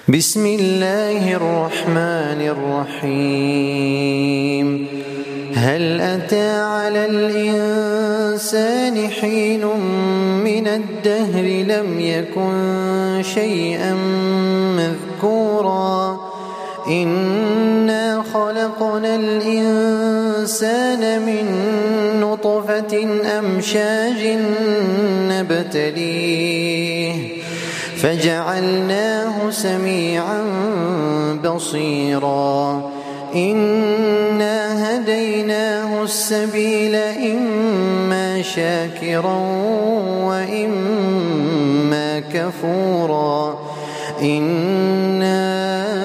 بسم الله الرحمن الرحيم هل أتى على الإنسان حين من الدهر لم يكن شيئا مذكورا إنا خلقنا الإنسان من نطفة أمشاج نبتليه فجعلناه سميعا بصيرا إنا هديناه السبيل إما شاكرا وإما كفورا إنا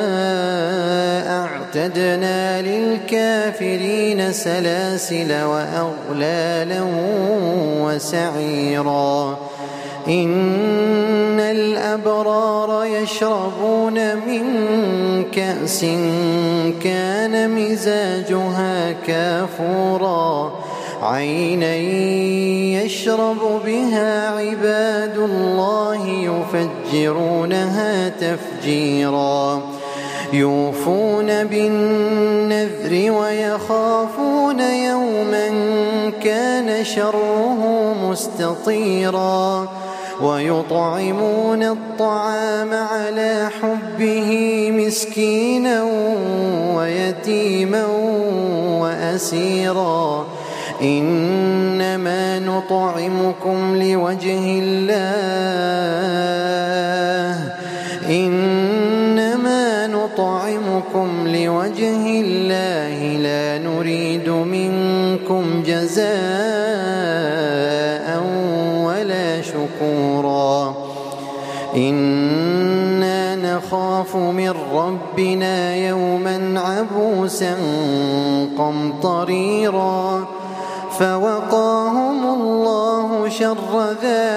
أعتدنا للكافرين سلاسل وأغلالا وسعيرا إن الأبرار يشربون من كأس كان مزاجها كافورا عينا يشرب بها عباد الله يفجرونها تفجيرا يوفون بالنذر ويخافون يوما كان شره مستطيرا ويطعمون الطعام على حبه مسكينا ويتيما وأسيرا إنما نطعمكم لوجه الله لا نريد منكم جزاء ولا شكورا إنا نخاف من ربنا يوما عبوسا قمطريرا فوقاهم الله شر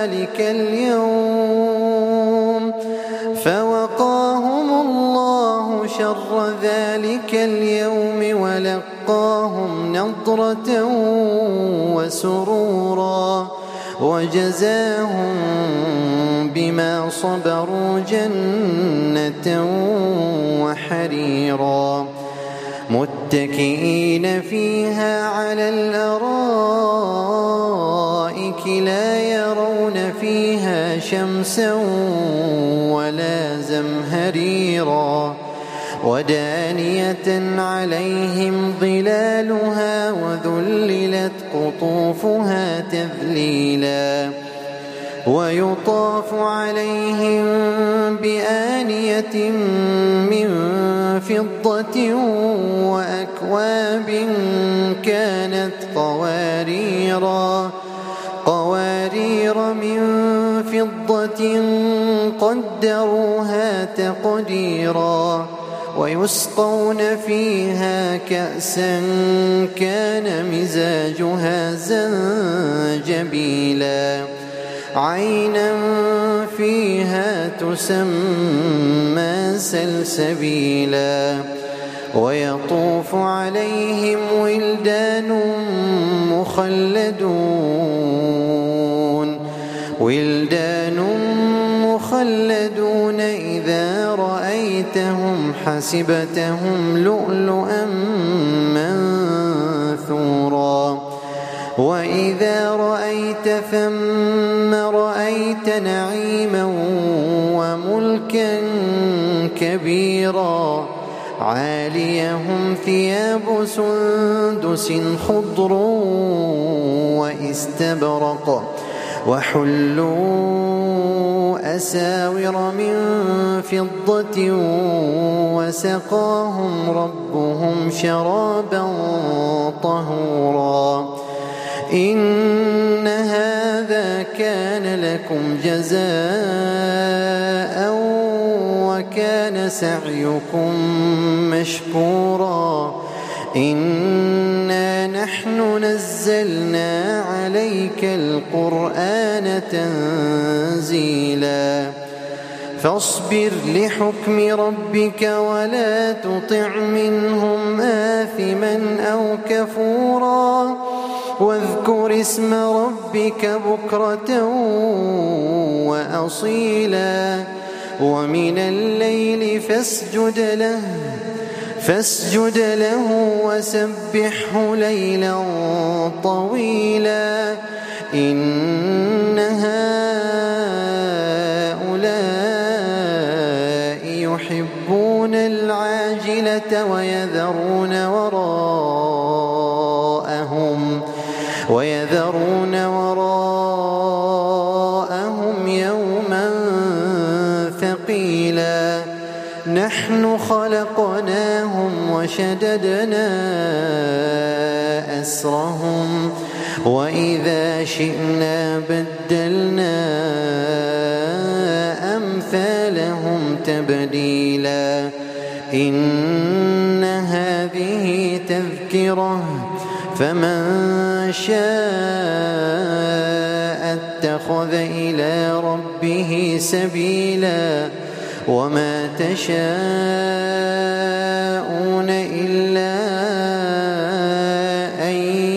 ذلك اليوم ولقاهم نضرة وسرورا وجزاهم بما صبروا جنة وحريرا متكئين فيها على الأرائك لا يرون فيها شمسا ولا زمهريرا ودانية عليهم ظلالها وذللت قطوفها تذليلا ويطاف عليهم بآنية من فضة وأكواب كانت قوارير من فضة قدروها تقديرا ويسقون فيها كأسا كان مزاجها زنجبيلا عينا فيها تسمى سلسبيلا ويطوف عليهم ولدان مخلدون إذا رأيتهم حسبتهم لؤلؤا منثورا وإذا رأيت ثم رأيت نعيما وملكا كبيرا عاليهم ثياب سندس خضر واستبرق وحلوا أساور من فضة وسقاهم ربهم شرابا طهورا إن هذا كان لكم جزاء وكان سعيكم مشكورا إنا نحن نزلنا عليك القرآن تنزيلا فاصبر لحكم ربك ولا تطع منهم آثما أو كفورا واذكر اسم ربك بكرة وأصيلا ومن الليل فاسجد له وسبحه ليلا طويلا إن هؤلاء يحبون العاجلة ويذرون وراءهم يوما ثقيلا نحن خلقناهم وشددنا أسرهم وإذا شئنا بدلنا أمثالهم تبديلا إن هذه تذكرة فمن شاء اتخذ إلى ربه سبيلا وما تشاءون إلا أن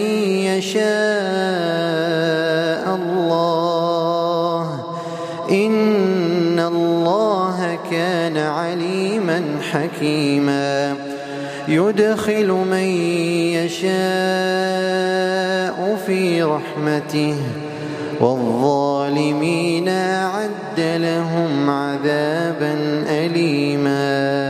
يشاء الله إن الله كان عليما حكيما يدخل من يشاء في رحمته والظالمين أعد لهم عذابا أليما